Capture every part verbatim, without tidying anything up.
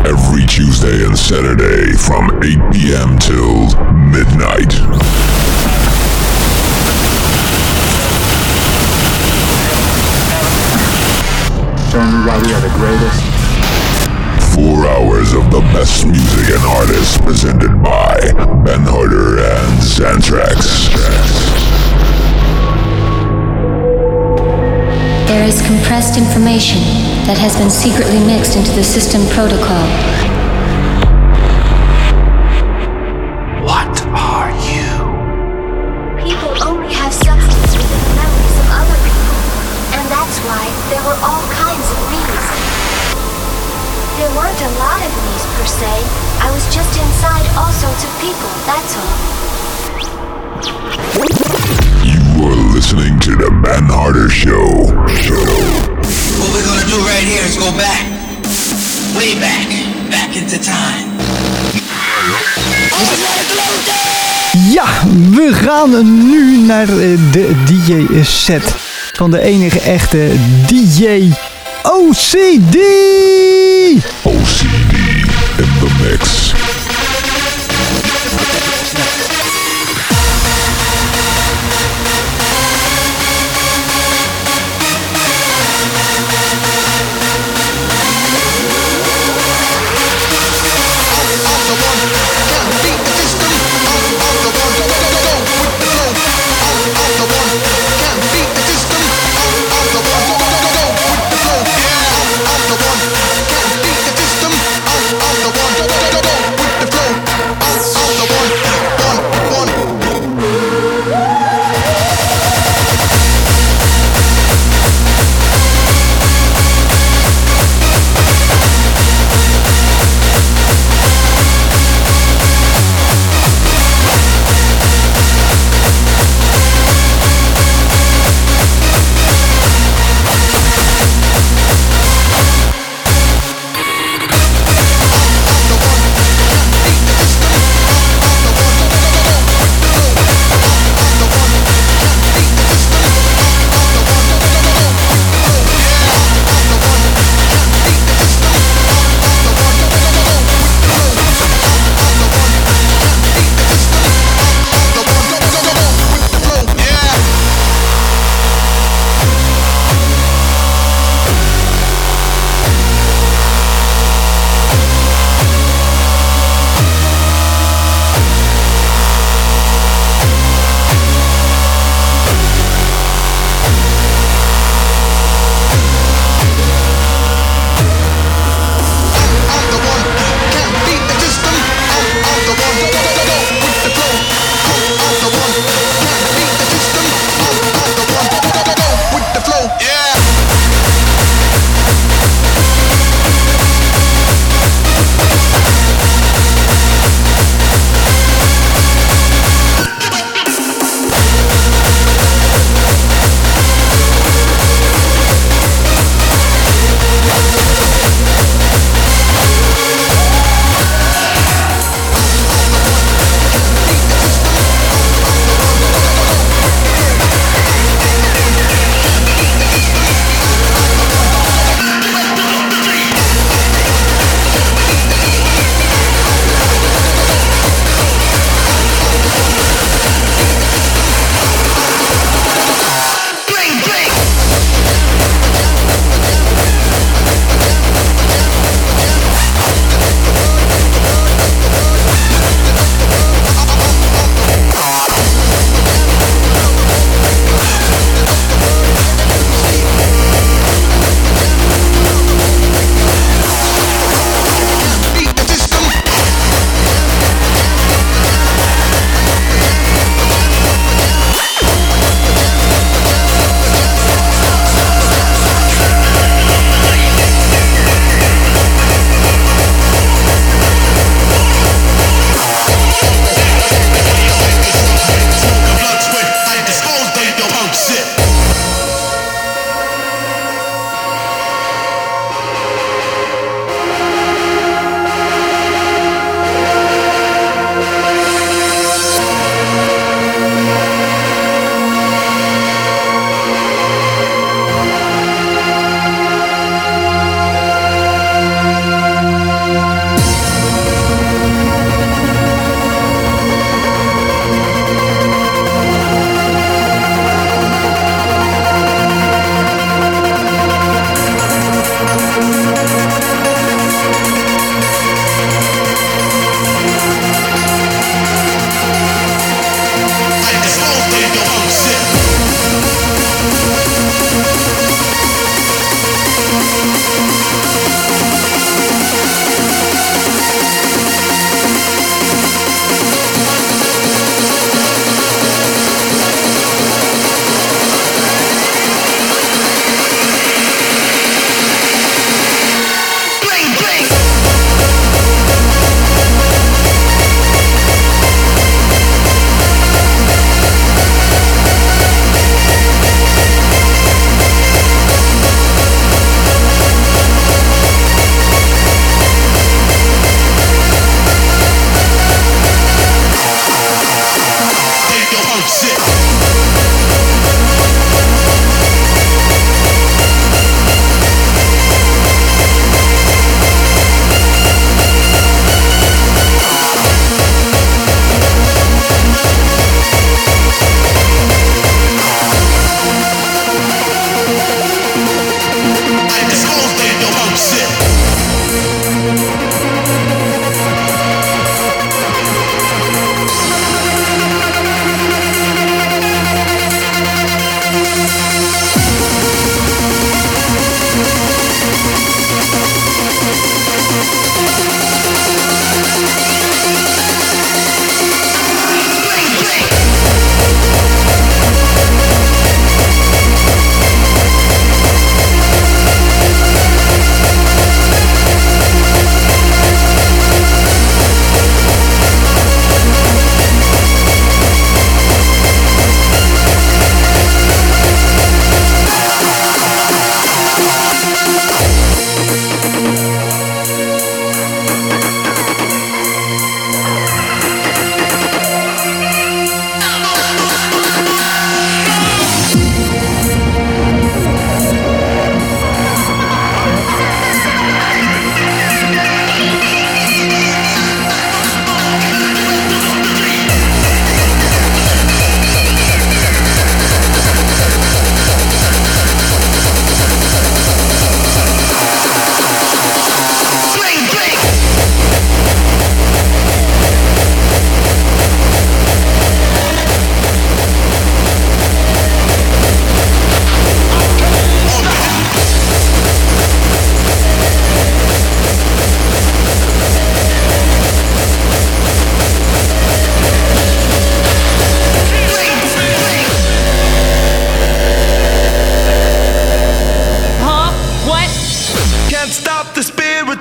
Every Tuesday and Saturday from eight p.m. till midnight. Everybody are the greatest. Four hours of the best music and artists presented by Ben Harder and Xantrax. There is compressed information that has been secretly mixed into the system protocol. What are you? People only have substance within the memories of other people, and that's why there were all kinds of me's. There weren't a lot of me's per se. I was just inside all sorts of people, that's all. You are listening to the Ben Harder Show. Show. What we're gonna do right here is go back, way back, back into time. Ja, we gaan nu naar de D J-set van de enige echte D J O C D. O C D in the mix. Go, go, go.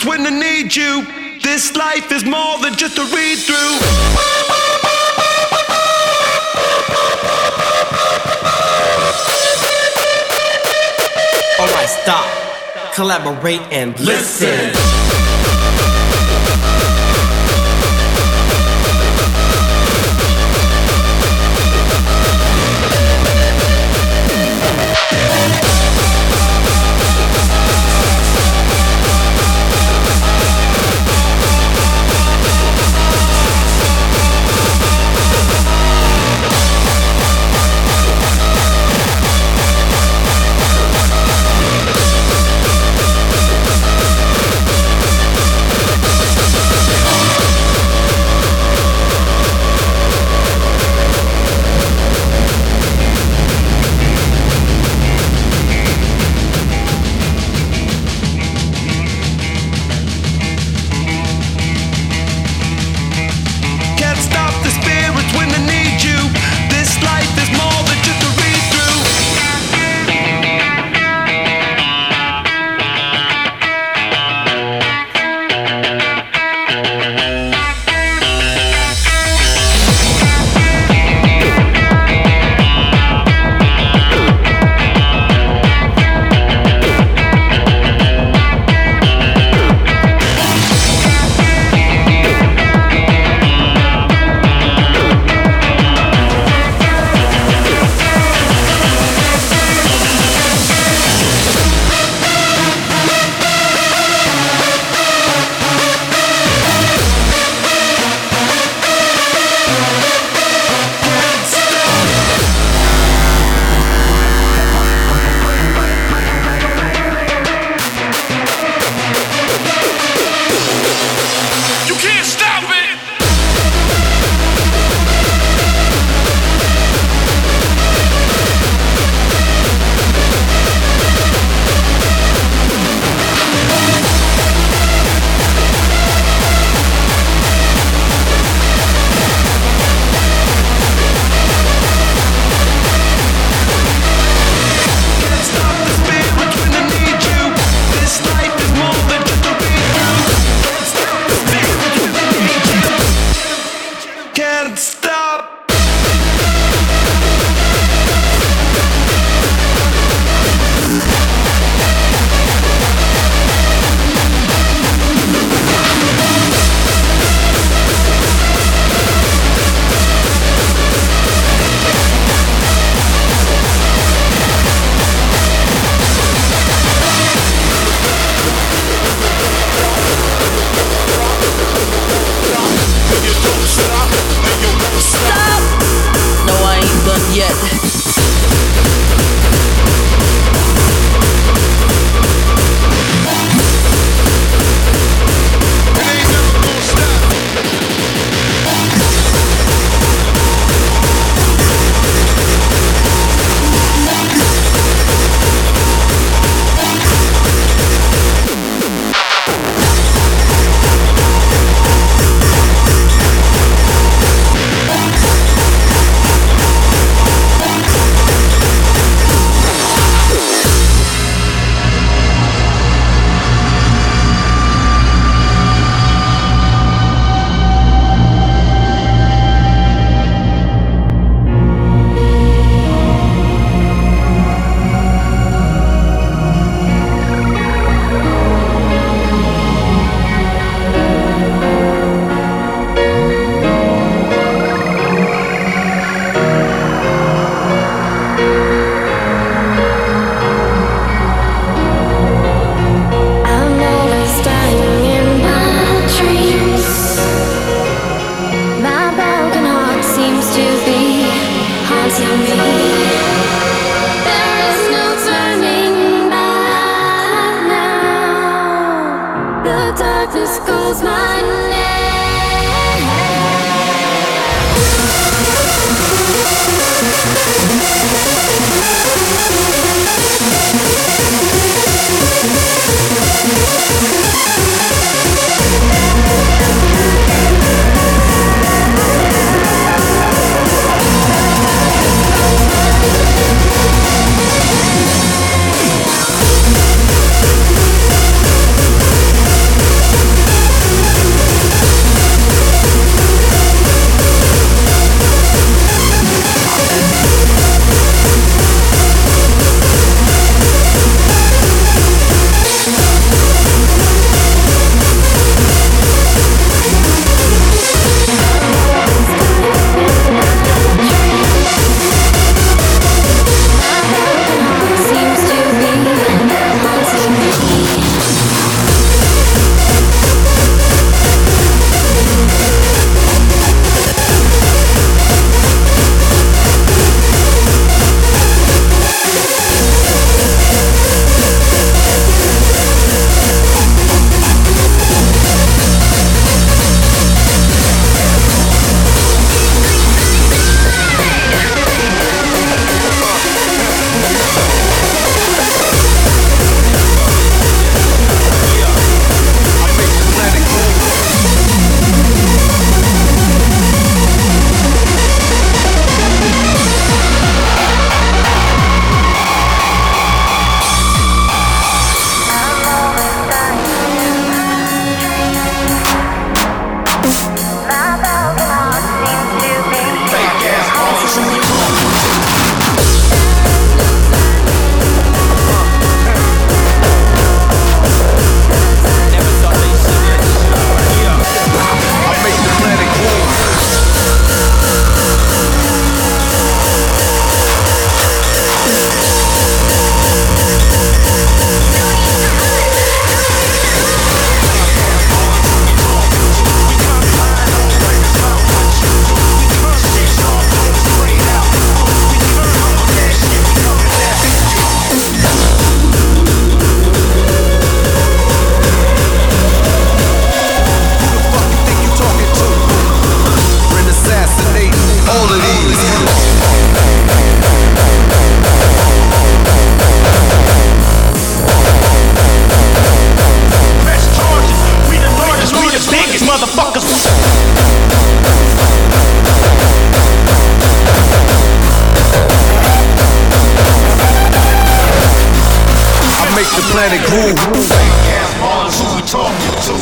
spirits when I need you. This life is more than just a read through. Alright, stop, collaborate and listen.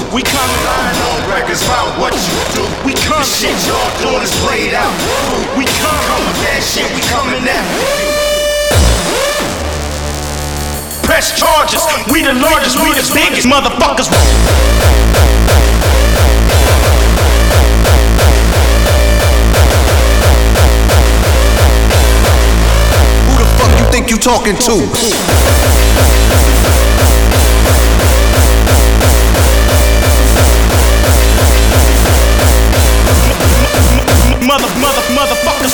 We come line on records about what you do. We come shit y'all doing is played out. We come come with that shit. We coming after you. Press charges. We the largest. We the biggest motherfuckers. Who the fuck you think you talking to? Mother, mother, motherfuckers.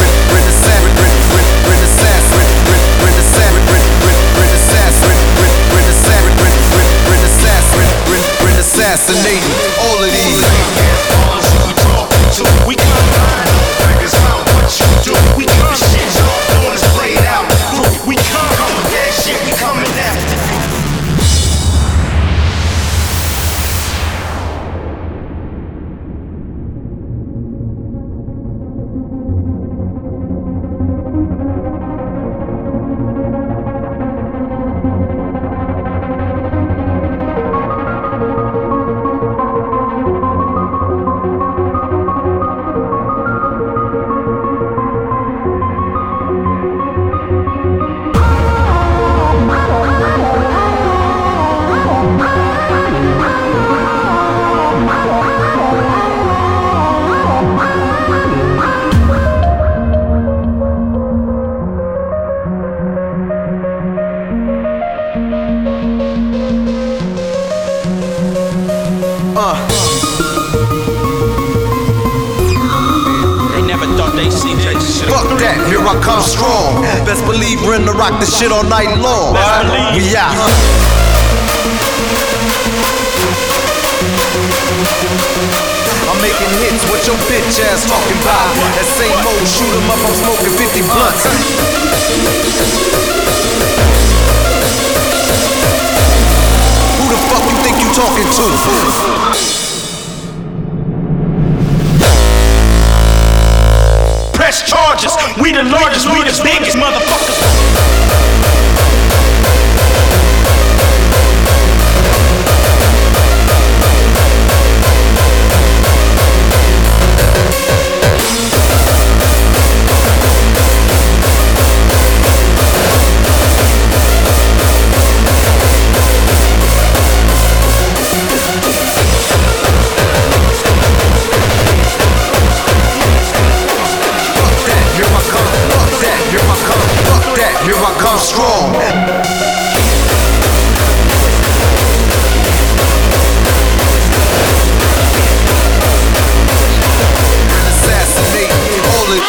Assassinating all of these. We come line on records about what you do. We come shit y'all doing is played out. We come come with that shit. We coming after you. Rock the shit all night long. We out. I'm making hits, what your bitch ass talking about? That same old shoot 'em up, I'm smoking fifty blunts. Who the fuck you think you talking to? Press charges. We the largest. We the biggest motherfuckers. Here I come strong. Assassinate all it.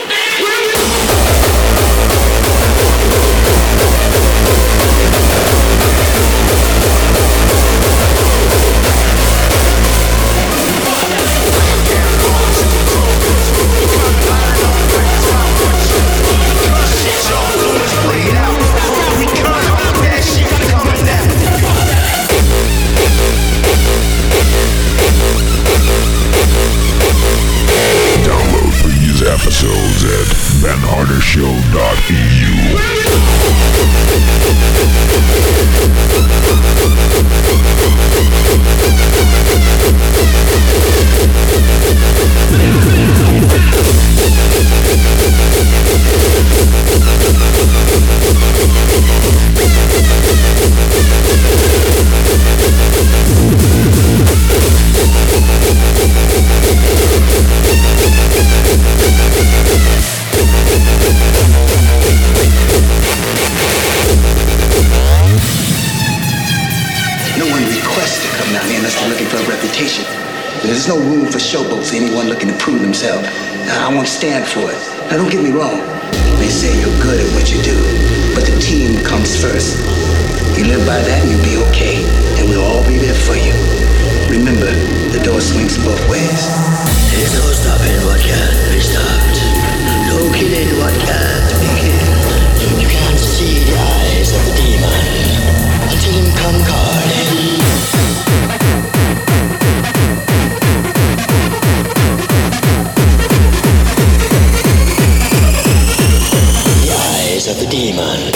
Episodes at ben harder show dot e u. There's no room for showboats, anyone looking to prove themselves. I won't stand for it. Now, don't get me wrong. They say you're good at what you do, but the team comes first. You live by that and you'll be okay, and we'll all be there for you. Remember, the door swings both ways. There's no stopping what can't be stopped. No killing what can't be killed. You can't see the eyes of the demon until him come calling. Of the demon.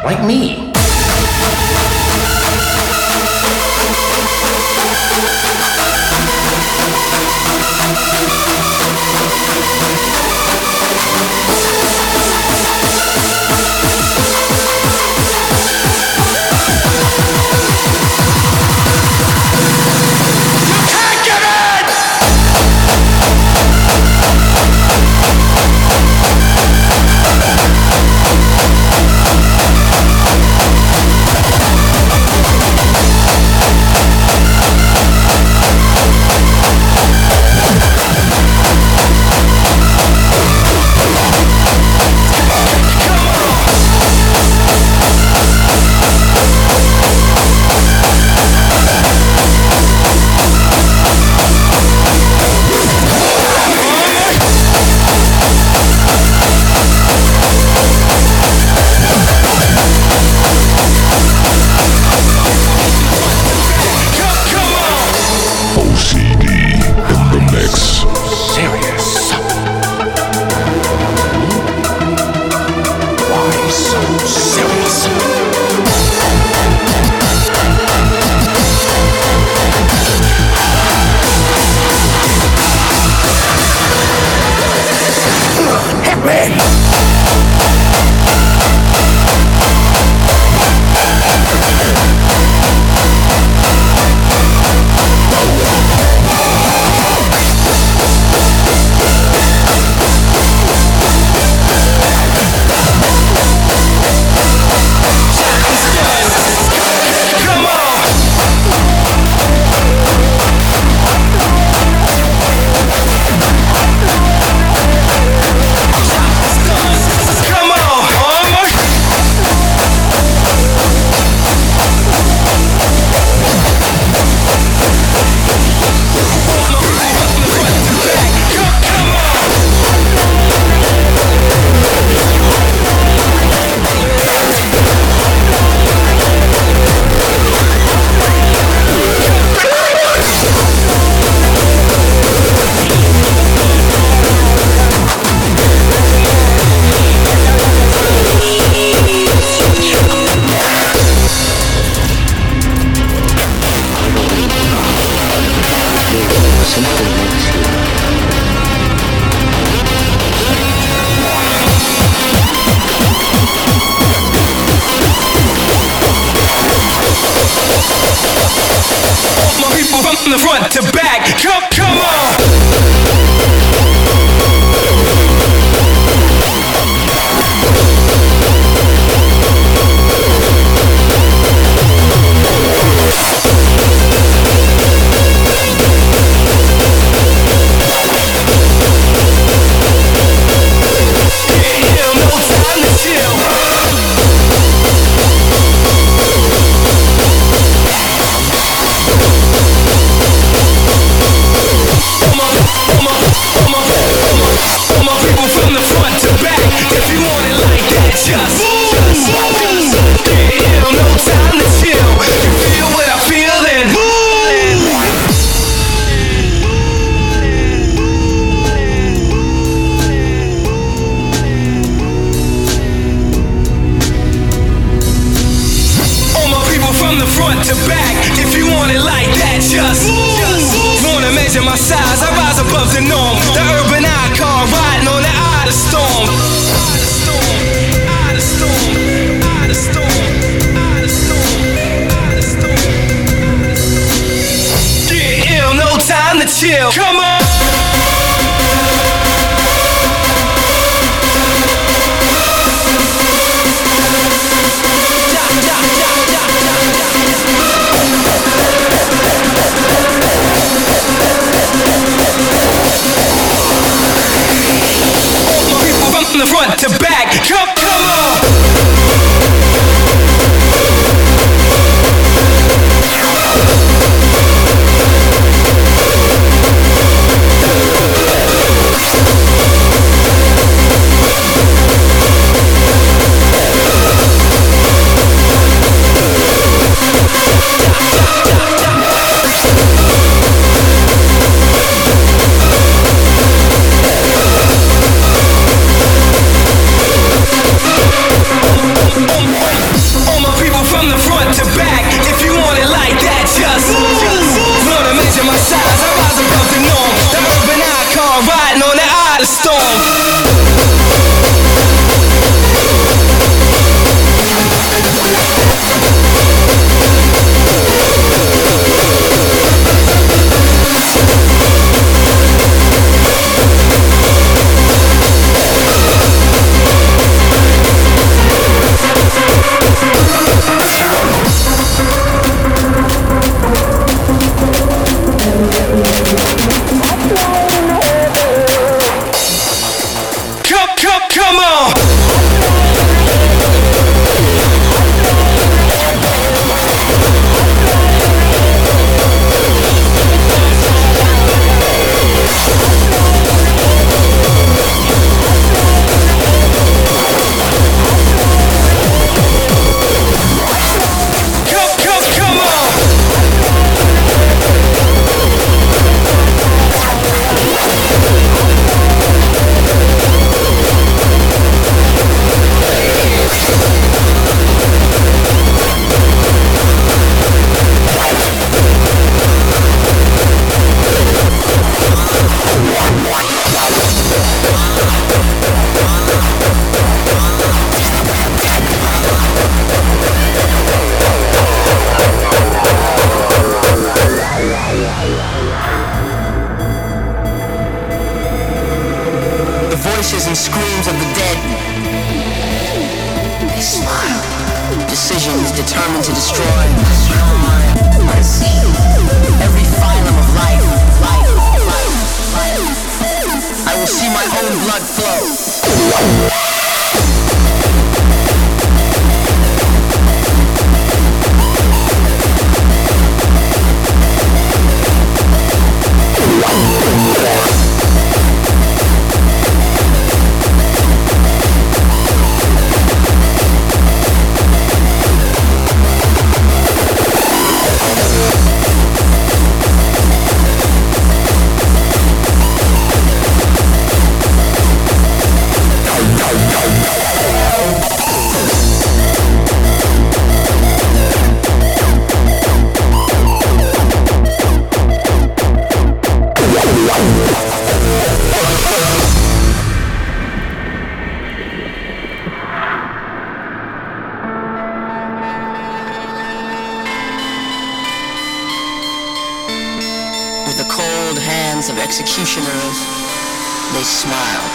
like me. From the front to back, come, come on! Chill. Come on! From the front to back, come, come on! come, come on. voices and screams of the dead. They smile. Decisions determined to destroy. I see every phylum of life, life, life, life. I will see my own blood flow. With the cold hands of executioners, they smile.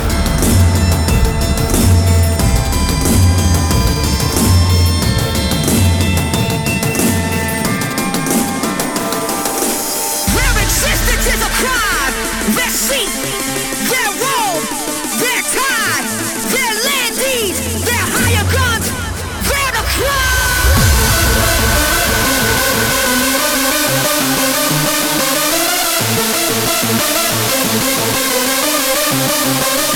Their existence is a crime. Their seat, their robe, their tie, their land deeds, their higher guns, they're the crime. We'll be right back.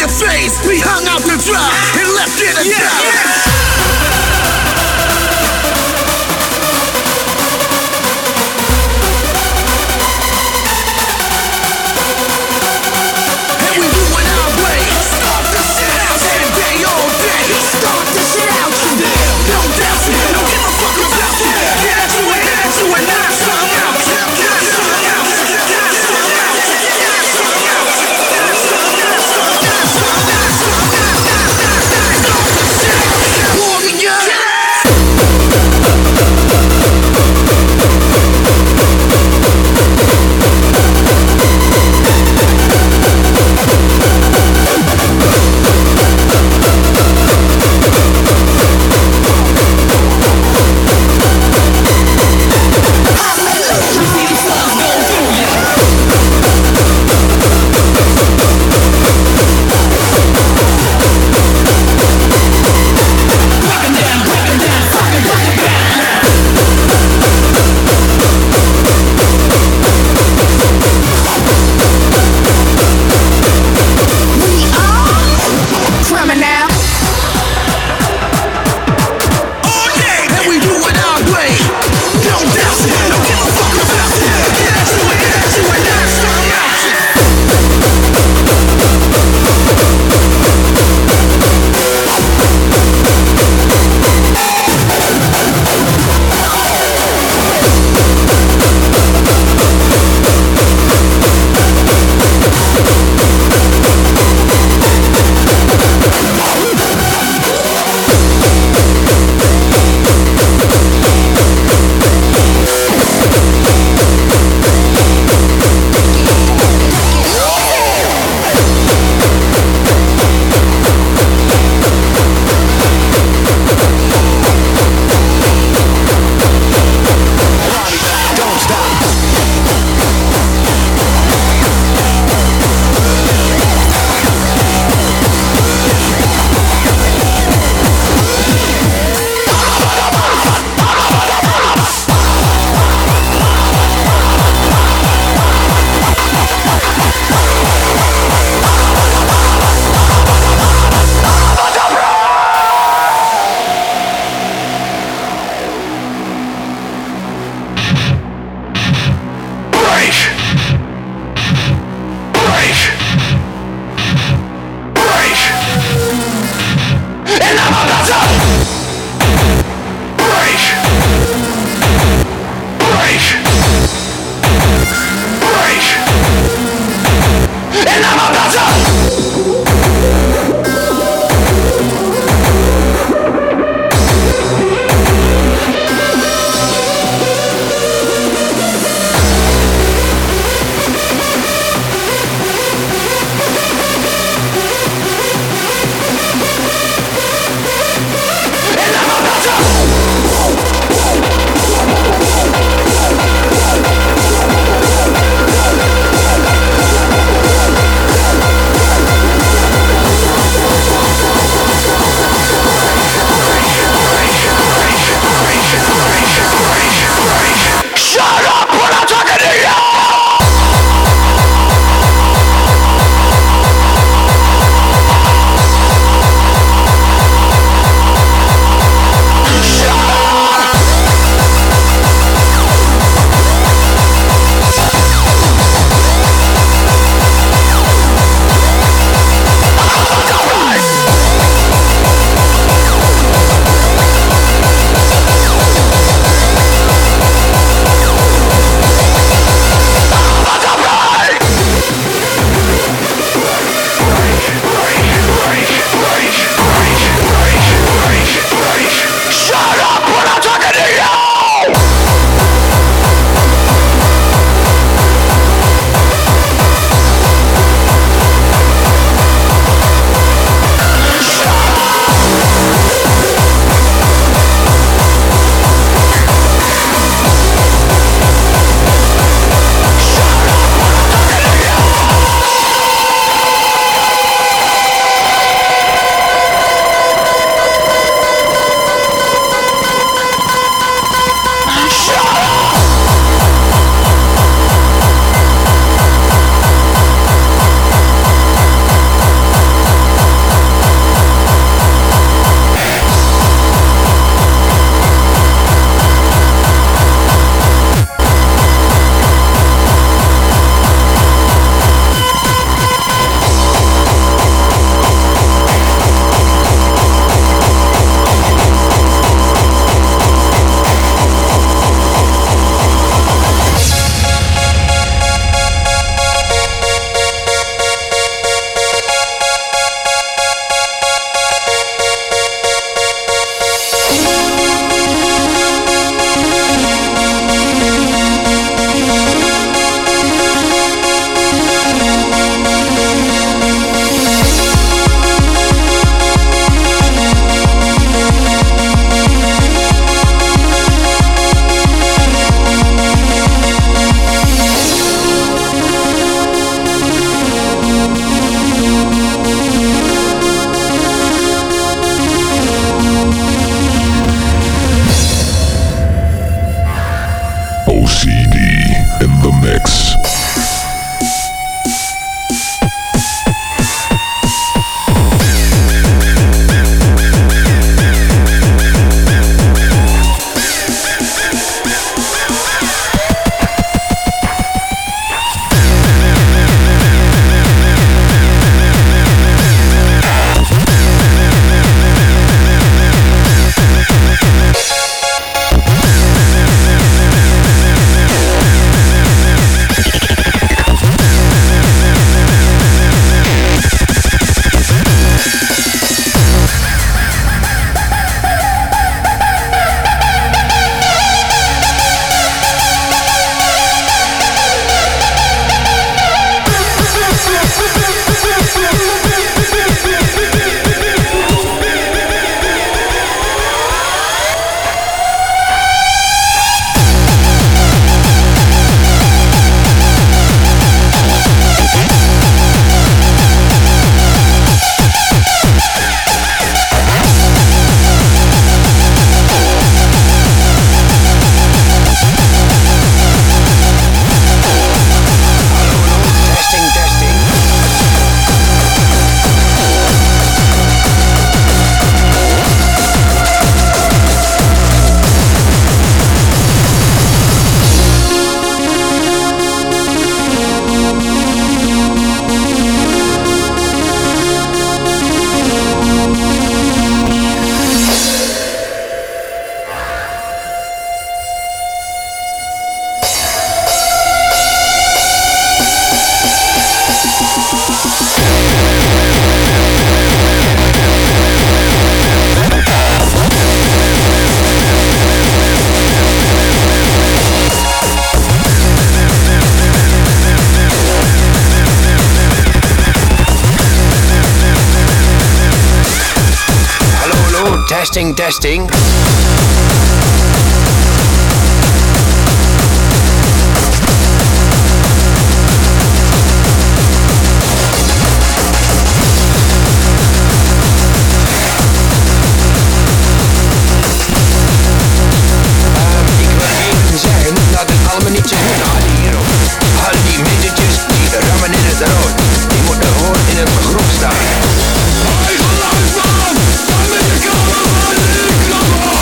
face. We hung out the drop and left it a yeah, yeah. Yeah. Testing, testing. Dat is allemaal niet zo goed hadden hierop. Al die midgetjes die rammen in het rood, die moeten gewoon in het groep staan. Hey geluidsman, ga met je kamer aan de knallen!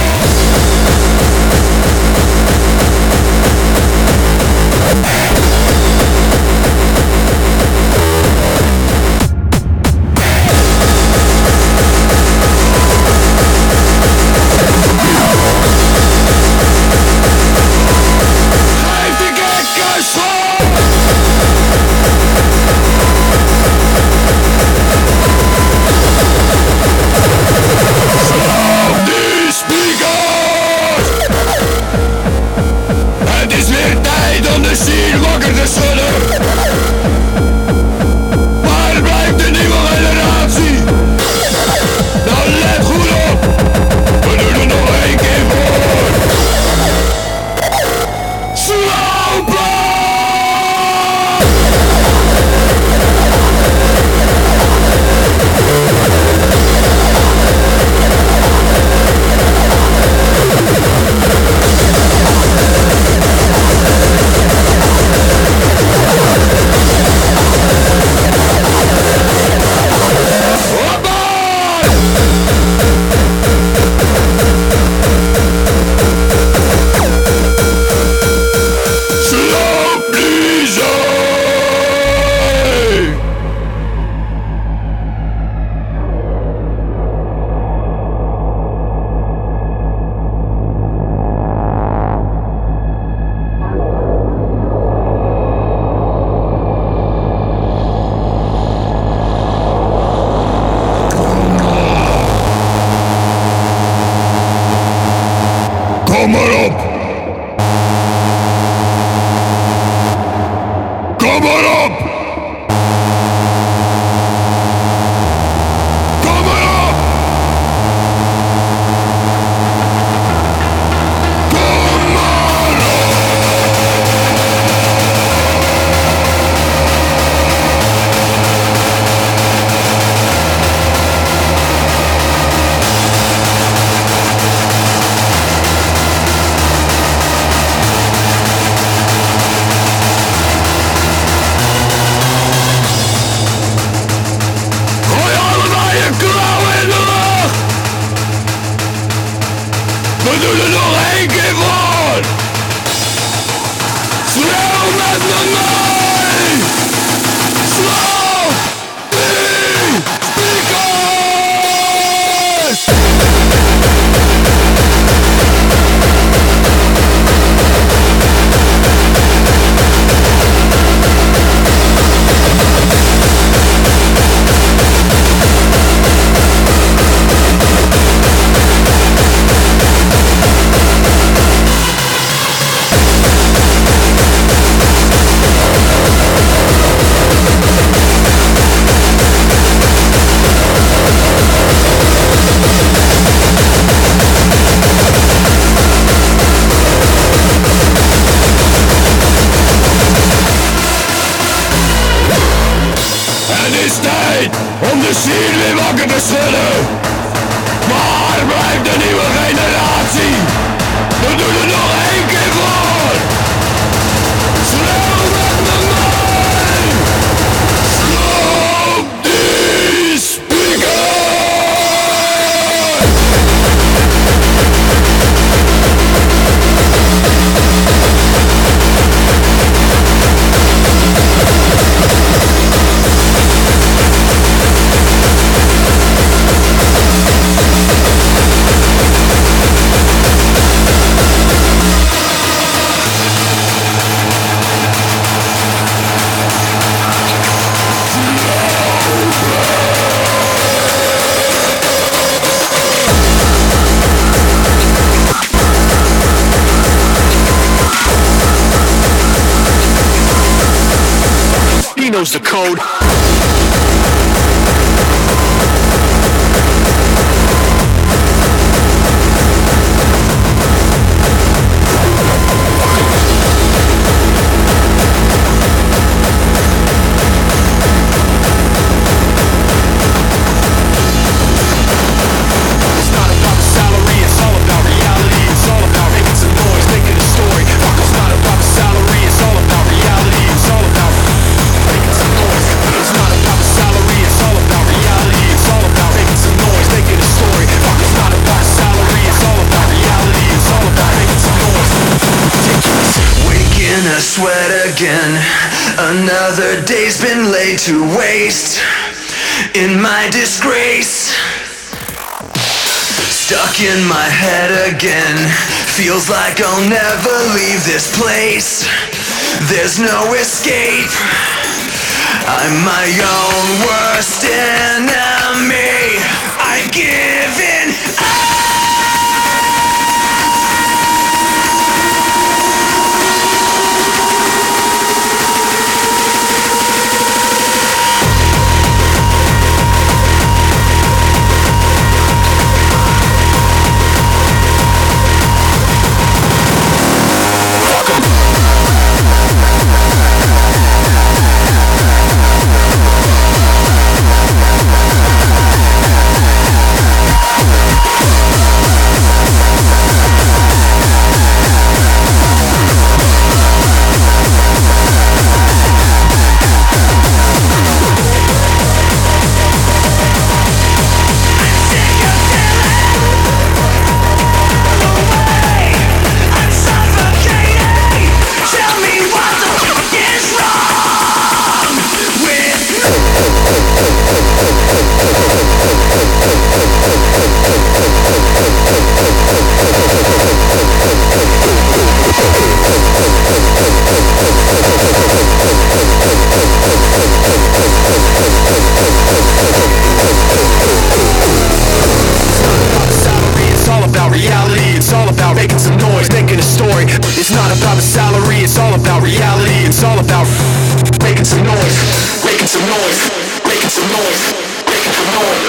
Kom maar op! Kom maar op! Kom maar op! Kom maar op! We doen er nog één keer voor! Schreeuw met me mee! Slaap die speakers! Het is tijd om de ziel weer wakker te schudden. Waar blijft de nieuwe generatie? We doen er nog één keer voor. Schreeuw met me mee. Sloop die speakers. He knows the code. I sweat again. Another day's been laid to waste in my disgrace. Stuck in my head again. Feels like I'll never leave this place. There's no escape. I'm my own worst enemy. I've given up. It's not about the salary, it's all about reality. It's all about making some noise, making some noise, making some noise, making some noise.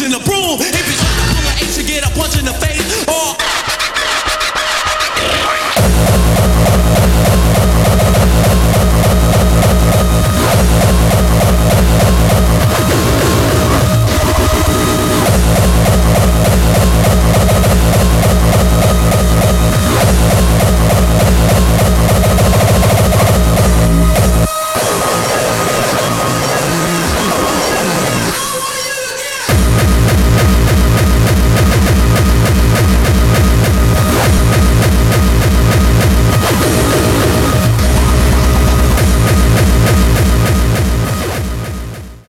pushing the broom.